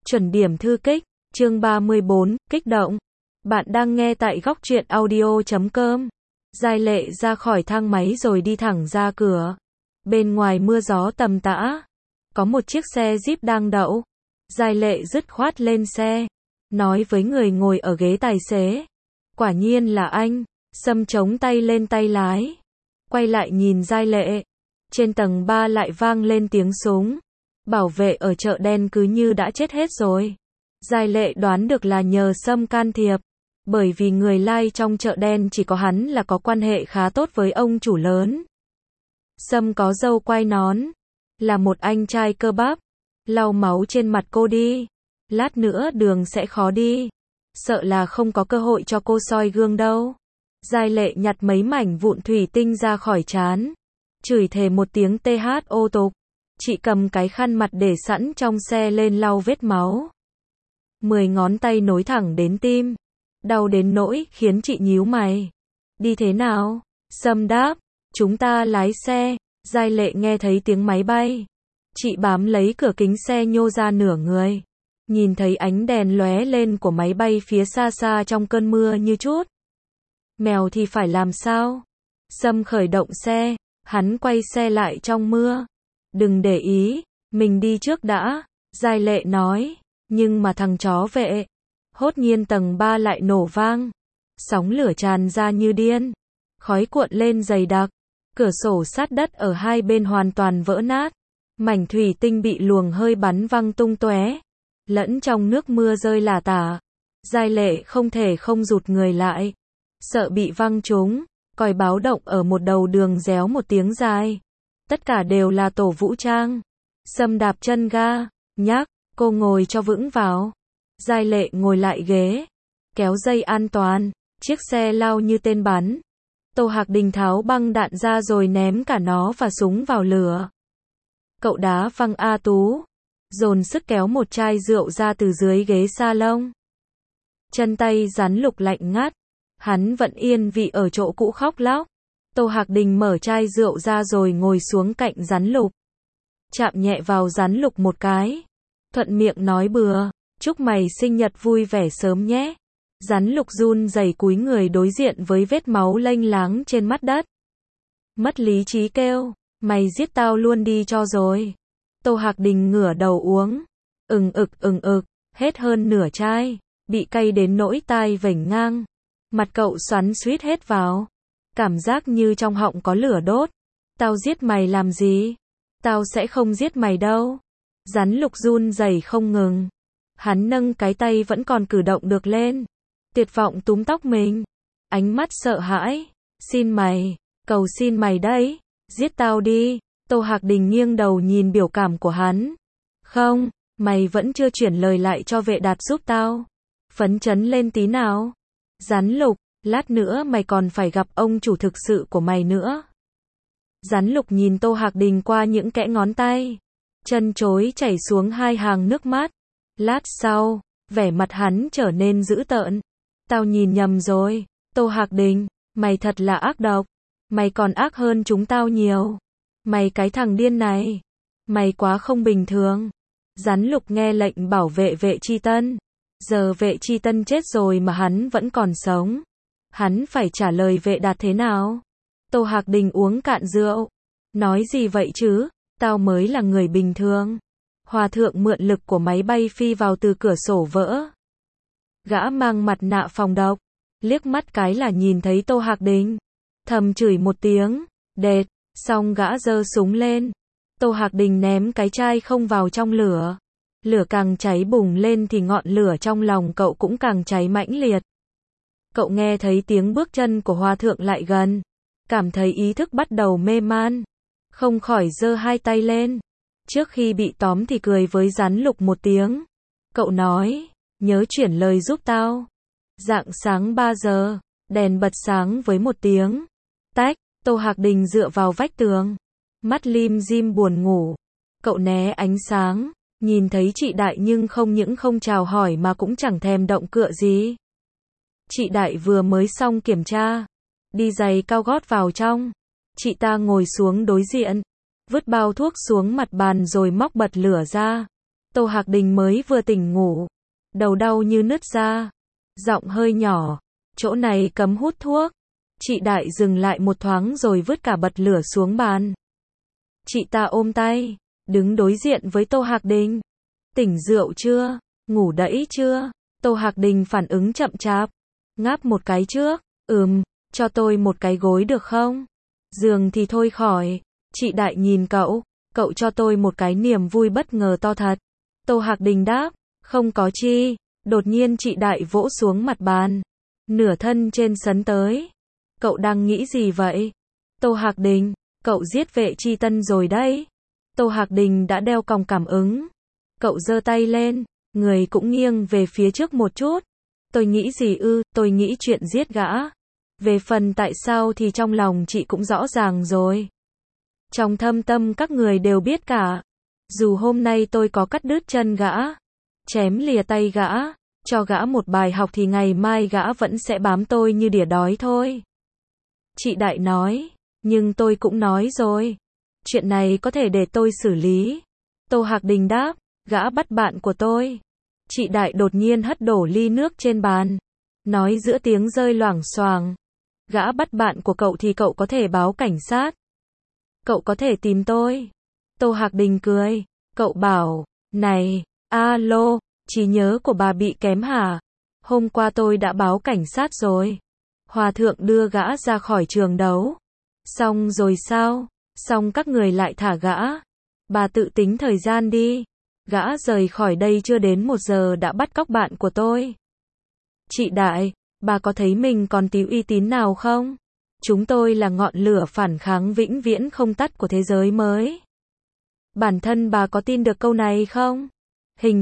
Chuẩn điểm thư kích, chương 34, kích động. Bạn đang nghe tại góc truyện audio.com. Giai Lệ ra khỏi thang máy rồi đi thẳng ra cửa. Bên ngoài mưa gió tầm tã. Có một chiếc xe Jeep đang đậu. Giai Lệ dứt khoát lên xe. Nói với người ngồi ở ghế tài xế. Quả nhiên là anh. Sâm chống tay lên tay lái. Quay lại nhìn Giai Lệ. Trên tầng 3 lại vang lên tiếng súng. Bảo vệ ở chợ đen cứ như đã chết hết rồi. Giai Lệ đoán được là nhờ Sâm can thiệp. Bởi vì người lai trong chợ đen chỉ có hắn là có quan hệ khá tốt với ông chủ lớn. Sâm có râu quai nón. Là một anh trai cơ bắp. Lau máu trên mặt cô đi. Lát nữa đường sẽ khó đi. Sợ là không có cơ hội cho cô soi gương đâu. Giai Lệ nhặt mấy mảnh vụn thủy tinh ra khỏi trán. Chửi thề một tiếng THO tục. Chị cầm cái khăn mặt để sẵn trong xe lên lau vết máu. 10 ngón tay nối thẳng đến tim. Đau đến nỗi khiến chị nhíu mày. Đi thế nào? Sâm đáp. Chúng ta lái xe. Giai Lệ nghe thấy tiếng máy bay. Chị bám lấy cửa kính xe nhô ra nửa người. Nhìn thấy ánh đèn lóe lên của máy bay phía xa xa trong cơn mưa như chút. Mèo thì phải làm sao? Sâm khởi động xe. Hắn quay xe lại trong mưa. Đừng để ý, mình đi trước đã. Giai Lệ nói. Nhưng mà thằng chó vệ. Hốt nhiên tầng 3 lại nổ vang. Sóng lửa tràn ra như điên. Khói cuộn lên dày đặc. Cửa sổ sát đất ở hai bên hoàn toàn vỡ nát. Mảnh thủy tinh bị luồng hơi bắn văng tung tóe. Lẫn trong nước mưa rơi lả tả. Giai Lệ không thể không rụt người lại. Sợ bị văng trúng. Còi báo động ở một đầu đường réo một tiếng dài. Tất cả đều là tổ vũ trang. Sâm đạp chân ga. Nhắc, cô ngồi cho vững vào. Giai Lệ ngồi lại ghế. Kéo dây an toàn. Chiếc xe lao như tên bắn. Tô Hạc Đình tháo băng đạn ra rồi ném cả nó và súng vào lửa. Cậu đá văng A Tú. Dồn sức kéo một chai rượu ra từ dưới ghế salon. Chân tay rắn lục lạnh ngắt. Hắn vẫn yên vị ở chỗ cũ khóc lóc. Tô Hạc Đình mở chai rượu ra rồi ngồi xuống cạnh rắn lục. Chạm nhẹ vào rắn lục một cái. Thuận miệng nói bừa. Chúc mày sinh nhật vui vẻ sớm nhé. Rắn lục run rẩy cúi người đối diện với vết máu lênh láng trên mắt đất. Mất lý trí kêu. Mày giết tao luôn đi cho rồi. Tô Hạc Đình ngửa đầu uống. Ừng ực. Hết hơn nửa chai. Bị cay đến nỗi tai vểnh ngang. Mặt cậu xoắn xuýt hết vào. Cảm giác như trong họng có lửa đốt. Tao giết mày làm gì? Tao sẽ không giết mày đâu. Rắn lục run rẩy không ngừng. Hắn nâng cái tay vẫn còn cử động được lên. Tuyệt vọng túm tóc mình. Ánh mắt sợ hãi. Xin mày. Cầu xin mày đấy. Giết tao đi. Tô Hạc Đình nghiêng đầu nhìn biểu cảm của hắn. Không, mày vẫn chưa chuyển lời lại cho vệ đạt giúp tao. Phấn chấn lên tí nào. Rắn lục, lát nữa mày còn phải gặp ông chủ thực sự của mày nữa. Rắn lục nhìn Tô Hạc Đình qua những kẽ ngón tay. Chân chối chảy xuống hai hàng nước mắt. Lát sau, vẻ mặt hắn trở nên dữ tợn. Tao nhìn nhầm rồi. Tô Hạc Đình, mày thật là ác độc. Mày còn ác hơn chúng tao nhiều. Mày cái thằng điên này. Mày quá không bình thường. Rắn lục nghe lệnh bảo vệ Vệ Chi Tân. Giờ Vệ Chi Tân chết rồi mà hắn vẫn còn sống. Hắn phải trả lời Vệ Đạt thế nào? Tô Hạc Đình uống cạn rượu. Nói gì vậy chứ? Tao mới là người bình thường. Hòa thượng mượn lực của máy bay phi vào từ cửa sổ vỡ. Gã mang mặt nạ phòng độc. Liếc mắt cái là nhìn thấy Tô Hạc Đình. Thầm chửi một tiếng. Đệt. Xong gã giơ súng lên. Tô Hạc Đình ném cái chai không vào trong lửa. Lửa càng cháy bùng lên thì ngọn lửa trong lòng cậu cũng càng cháy mãnh liệt. Cậu nghe thấy tiếng bước chân của hòa thượng lại gần. Cảm thấy ý thức bắt đầu mê man. Không khỏi giơ hai tay lên. Trước khi bị tóm thì cười với rắn lục một tiếng. Cậu nói, nhớ chuyển lời giúp tao. Rạng sáng 3 giờ, đèn bật sáng với một tiếng. Tách, Tô Hạc Đình dựa vào vách tường. Mắt lim dim buồn ngủ. Cậu né ánh sáng. Nhìn thấy chị Đại nhưng không những không chào hỏi mà cũng chẳng thèm động cựa gì. Chị Đại vừa mới xong kiểm tra. Đi giày cao gót vào trong. Chị ta ngồi xuống đối diện. Vứt bao thuốc xuống mặt bàn rồi móc bật lửa ra. Tô Hạc Đình mới vừa tỉnh ngủ, đầu đau như nứt ra, giọng hơi nhỏ, chỗ này cấm hút thuốc. Chị Đại dừng lại một thoáng rồi vứt cả bật lửa xuống bàn. Chị ta ôm tay, đứng đối diện với Tô Hạc Đình. Tỉnh rượu chưa? Ngủ đẫy chưa? Tô Hạc Đình phản ứng chậm chạp, ngáp một cái trước, cho tôi một cái gối được không? Giường thì thôi khỏi. Chị Đại nhìn cậu cho tôi một cái niềm vui bất ngờ to thật. Tô Hạc Đình đáp, không có chi. Đột nhiên chị Đại vỗ xuống mặt bàn, nửa thân trên sấn tới. Cậu đang nghĩ gì vậy? Tô Hạc Đình, cậu giết Vệ Chi Tân rồi đấy. Tô Hạc Đình đã đeo còng cảm ứng. Cậu giơ tay lên, người cũng nghiêng về phía trước một chút. Tôi nghĩ gì ư? Tôi nghĩ chuyện giết gã. Về phần tại sao thì trong lòng chị cũng rõ ràng rồi. Trong thâm tâm các người đều biết cả. Dù hôm nay tôi có cắt đứt chân gã, chém lìa tay gã, cho gã một bài học thì ngày mai gã vẫn sẽ bám tôi như đỉa đói thôi. Chị Đại nói, nhưng tôi cũng nói rồi. Chuyện này có thể để tôi xử lý. Tô Hạc Đình đáp, gã bắt bạn của tôi. Chị Đại đột nhiên hất đổ ly nước trên bàn, nói giữa tiếng rơi loảng xoảng. Gã bắt bạn của cậu thì cậu có thể báo cảnh sát. Cậu có thể tìm tôi. Tô Hạc Đình cười, cậu bảo, này, alo, trí nhớ của bà bị kém hả? Hôm qua tôi đã báo cảnh sát rồi. Hòa thượng đưa gã ra khỏi trường đấu. Xong rồi sao? Xong các người lại thả gã. Bà tự tính thời gian đi. Gã rời khỏi đây chưa đến 1 giờ đã bắt cóc bạn của tôi. Chị Đại, bà có thấy mình còn tí uy tín nào không? Chúng tôi là ngọn lửa phản kháng vĩnh viễn không tắt của thế giới mới. Bản thân bà có tin được câu này không? Hình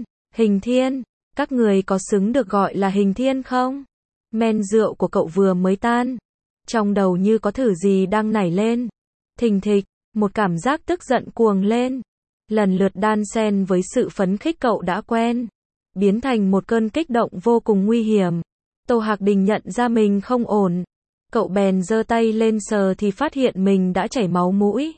thiên, các người có xứng được gọi là hình thiên không? Men rượu của cậu vừa mới tan. Trong đầu như có thử gì đang nảy lên. Thình thịch, một cảm giác tức giận cuồng lên. Lần lượt đan xen với sự phấn khích cậu đã quen. Biến thành một cơn kích động vô cùng nguy hiểm. Tô Hạc Đình nhận ra mình không ổn. Cậu bèn giơ tay lên sờ thì phát hiện mình đã chảy máu mũi.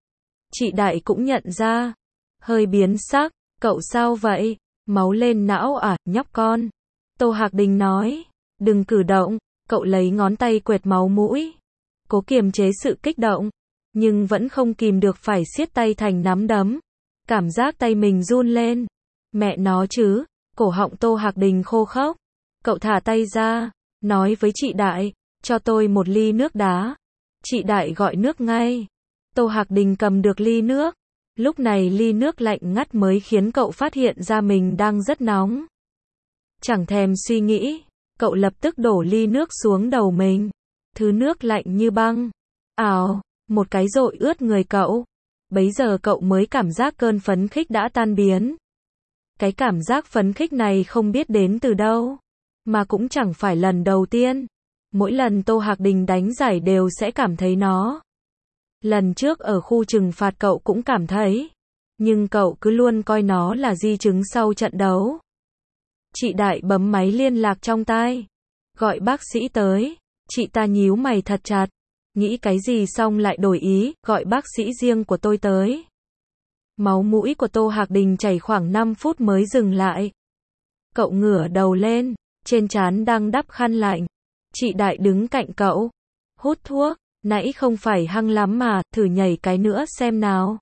Chị Đại cũng nhận ra. Hơi biến sắc, cậu sao vậy? Máu lên não à, nhóc con. Tô Hạc Đình nói, đừng cử động. Cậu lấy ngón tay quệt máu mũi. Cố kiềm chế sự kích động. Nhưng vẫn không kìm được phải siết tay thành nắm đấm. Cảm giác tay mình run lên. Mẹ nó chứ. Cổ họng Tô Hạc Đình khô khốc. Cậu thả tay ra. Nói với chị Đại, cho tôi một ly nước đá. Chị Đại gọi nước ngay. Tô Hạc Đình cầm được ly nước. Lúc này ly nước lạnh ngắt mới khiến cậu phát hiện ra mình đang rất nóng. Chẳng thèm suy nghĩ, cậu lập tức đổ ly nước xuống đầu mình. Thứ nước lạnh như băng. Ào, một cái dội ướt người cậu. Bấy giờ cậu mới cảm giác cơn phấn khích đã tan biến. Cái cảm giác phấn khích này không biết đến từ đâu. Mà cũng chẳng phải lần đầu tiên. Mỗi lần Tô Hạc Đình đánh giải đều sẽ cảm thấy nó. Lần trước ở khu trừng phạt cậu cũng cảm thấy. Nhưng cậu cứ luôn coi nó là di chứng sau trận đấu. Chị Đại bấm máy liên lạc trong tai. Gọi bác sĩ tới. Chị ta nhíu mày thật chặt. Nghĩ cái gì xong lại đổi ý, gọi bác sĩ riêng của tôi tới. Máu mũi của Tô Hạc Đình chảy khoảng 5 phút mới dừng lại. Cậu ngửa đầu lên, trên trán đang đắp khăn lạnh. Chị Đại đứng cạnh cậu. Hút thuốc, nãy không phải hăng lắm mà, thử nhảy cái nữa xem nào.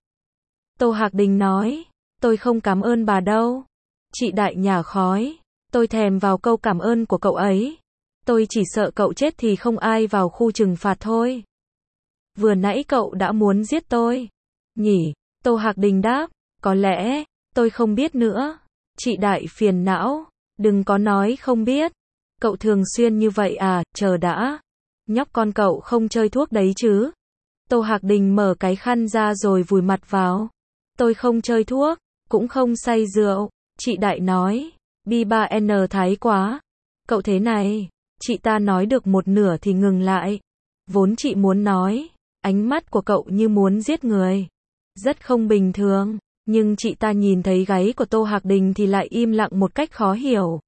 Tô Hạc Đình nói, tôi không cảm ơn bà đâu. Chị Đại nhả khói, tôi thèm vào câu cảm ơn của cậu ấy. Tôi chỉ sợ cậu chết thì không ai vào khu trừng phạt thôi. Vừa nãy cậu đã muốn giết tôi. Nhỉ? Tô Hạc Đình đáp, có lẽ, tôi không biết nữa. Chị Đại phiền não, đừng có nói không biết. Cậu thường xuyên như vậy à, chờ đã. Nhóc con cậu không chơi thuốc đấy chứ? Tô Hạc Đình mở cái khăn ra rồi vùi mặt vào. Tôi không chơi thuốc, cũng không say rượu. Chị Đại nói, B3N thái quá. Cậu thế này, chị ta nói được một nửa thì ngừng lại. Vốn chị muốn nói, ánh mắt của cậu như muốn giết người. Rất không bình thường, nhưng chị ta nhìn thấy gáy của Tô Hạc Đình thì lại im lặng một cách khó hiểu.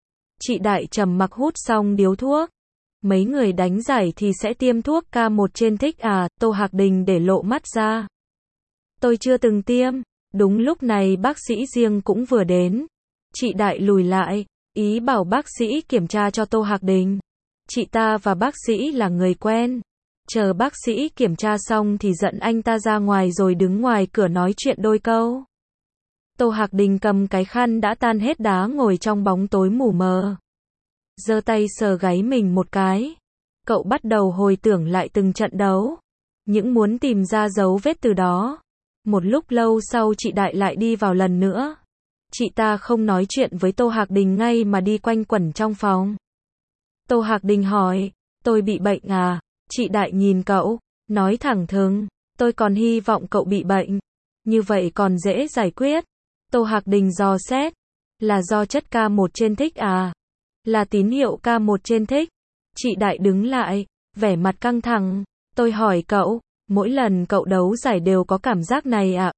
Chị Đại trầm mặc hút xong điếu thuốc. Mấy người đánh giải thì sẽ tiêm thuốc K1 trên thích à? Tô Hạc Đình để lộ mắt ra. Tôi chưa từng tiêm, Đúng lúc này bác sĩ riêng cũng vừa đến. Chị Đại lùi lại, ý bảo bác sĩ kiểm tra cho Tô Hạc Đình. Chị ta và bác sĩ là người quen. Chờ bác sĩ kiểm tra xong thì dẫn anh ta ra ngoài rồi đứng ngoài cửa nói chuyện đôi câu. Tô Hạc Đình cầm cái khăn đã tan hết đá ngồi trong bóng tối mù mờ. Giơ tay sờ gáy mình một cái. Cậu bắt đầu hồi tưởng lại từng trận đấu. Những muốn tìm ra dấu vết từ đó. Một lúc lâu sau chị Đại lại đi vào lần nữa. Chị ta không nói chuyện với Tô Hạc Đình ngay mà đi quanh quẩn trong phòng. Tô Hạc Đình hỏi, tôi bị bệnh à? Chị Đại nhìn cậu, nói thẳng thừng, tôi còn hy vọng cậu bị bệnh. Như vậy còn dễ giải quyết. Tô Hạc Đình dò xét, là do chất K1 trên thích à? Là tín hiệu K1 trên thích. Chị Đại đứng lại, vẻ mặt căng thẳng. Tôi hỏi cậu, mỗi lần cậu đấu giải đều có cảm giác này à?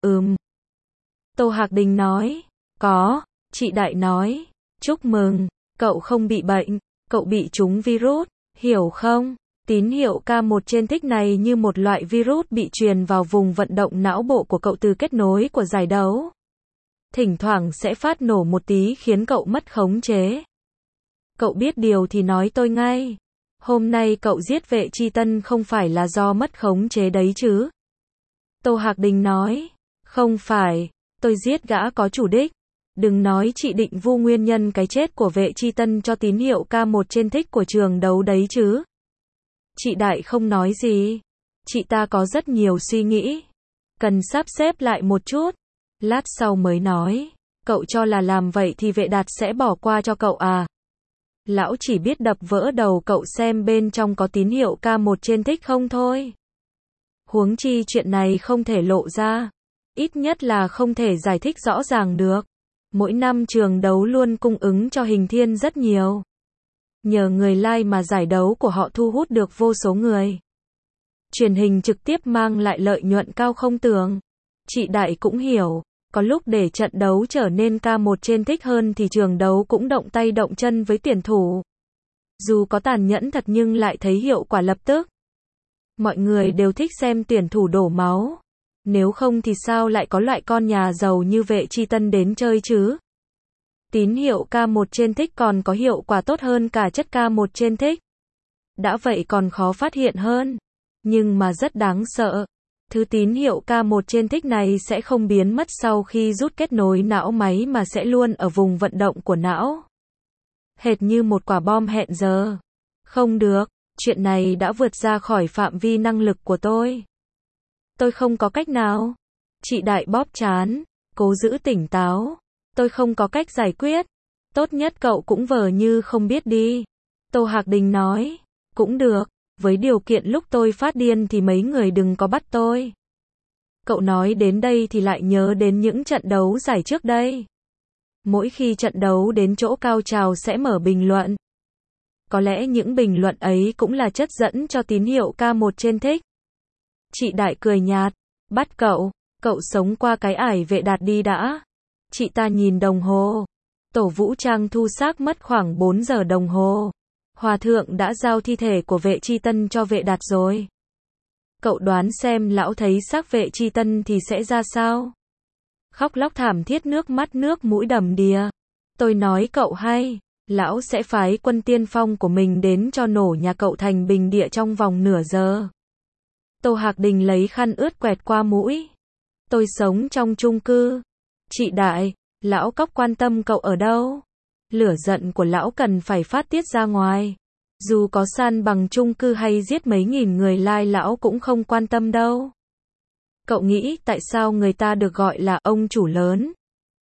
Tô Hạc Đình nói, có. Chị Đại nói, chúc mừng, cậu không bị bệnh, cậu bị trúng virus, hiểu không? Tín hiệu K1 trên thích này như một loại virus bị truyền vào vùng vận động não bộ của cậu từ kết nối của giải đấu. Thỉnh thoảng sẽ phát nổ một tí khiến cậu mất khống chế. Cậu biết điều thì nói tôi ngay. Hôm nay cậu giết Vệ Chi Tân không phải là do mất khống chế đấy chứ? Tô Hạc Đình nói, không phải, tôi giết gã có chủ đích. Đừng nói chị định vu nguyên nhân cái chết của Vệ Chi Tân cho tín hiệu K1 trên thích của trường đấu đấy chứ? Chị Đại không nói gì. Chị ta có rất nhiều suy nghĩ. Cần sắp xếp lại một chút. Lát sau mới nói, cậu cho là làm vậy thì Vệ Đạt sẽ bỏ qua cho cậu à? Lão chỉ biết đập vỡ đầu cậu xem bên trong có tín hiệu K1 trên thích không thôi. Huống chi chuyện này không thể lộ ra. Ít nhất là không thể giải thích rõ ràng được. Mỗi năm trường đấu luôn cung ứng cho Hình Thiên rất nhiều. Nhờ người like mà giải đấu của họ thu hút được vô số người. Truyền hình trực tiếp mang lại lợi nhuận cao không tưởng. Chị Đại cũng hiểu, có lúc để trận đấu trở nên K1 trên thích hơn thì trường đấu cũng động tay động chân với tuyển thủ. Dù có tàn nhẫn thật nhưng lại thấy hiệu quả lập tức. Mọi người đều thích xem tuyển thủ đổ máu. Nếu không thì sao lại có loại con nhà giàu như Vệ Chi Tân đến chơi chứ? Tín hiệu K1 trên thích còn có hiệu quả tốt hơn cả chất K1 trên thích. Đã vậy còn khó phát hiện hơn. Nhưng mà rất đáng sợ. Thứ tín hiệu K1 trên thích này sẽ không biến mất sau khi rút kết nối não máy mà sẽ luôn ở vùng vận động của não. Hệt như một quả bom hẹn giờ. Không được, chuyện này đã vượt ra khỏi phạm vi năng lực của tôi. Tôi không có cách nào. Chị Đại bóp trán, cố giữ tỉnh táo. Tôi không có cách giải quyết. Tốt nhất cậu cũng vờ như không biết đi. Tô Hạc Đình nói, cũng được, với điều kiện lúc tôi phát điên thì mấy người đừng có bắt tôi. Cậu nói đến đây thì lại nhớ đến những trận đấu giải trước đây. Mỗi khi trận đấu đến chỗ cao trào sẽ mở bình luận. Có lẽ những bình luận ấy cũng là chất dẫn cho tín hiệu K1 trên thích. Chị Đại cười nhạt, bắt cậu sống qua cái ải Vệ Đạt đi đã. Chị ta nhìn đồng hồ. Tổ vũ trang thu xác mất khoảng 4 giờ đồng hồ. Hòa thượng đã giao thi thể của Vệ Chi Tân cho Vệ Đạt rồi. Cậu đoán xem lão thấy xác Vệ Chi Tân thì sẽ ra sao? Khóc lóc thảm thiết nước mắt nước mũi đầm đìa. Tôi nói cậu hay, lão sẽ phái quân tiên phong của mình đến cho nổ nhà cậu thành bình địa trong vòng nửa giờ. Tô Hạc Đình lấy khăn ướt quẹt qua mũi. Tôi sống trong chung cư. Chị Đại, lão cóc quan tâm cậu ở đâu? Lửa giận của lão cần phải phát tiết ra ngoài. Dù có san bằng chung cư hay giết mấy nghìn người like lão cũng không quan tâm đâu. Cậu nghĩ tại sao người ta được gọi là ông chủ lớn?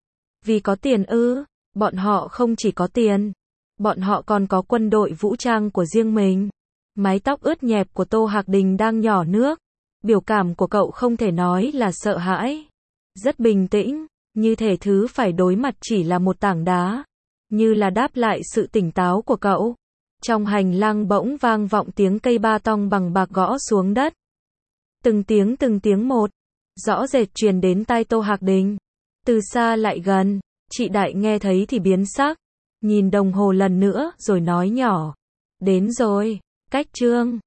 Vì có tiền ư? Bọn họ không chỉ có tiền. Bọn họ còn có quân đội vũ trang của riêng mình. Mái tóc ướt nhẹp của Tô Hạc Đình đang nhỏ nước. Biểu cảm của cậu không thể nói là sợ hãi. Rất bình tĩnh, như thể thứ phải đối mặt chỉ là một tảng đá. Như là đáp lại sự tỉnh táo của cậu. Trong hành lang bỗng vang vọng tiếng cây ba tong bằng bạc gõ xuống đất. Từng tiếng một. Rõ rệt truyền đến tai Tô Hạc Đình. Từ xa lại gần, chị Đại nghe thấy thì biến sắc. Nhìn đồng hồ lần nữa rồi nói nhỏ. Đến rồi, cách chương.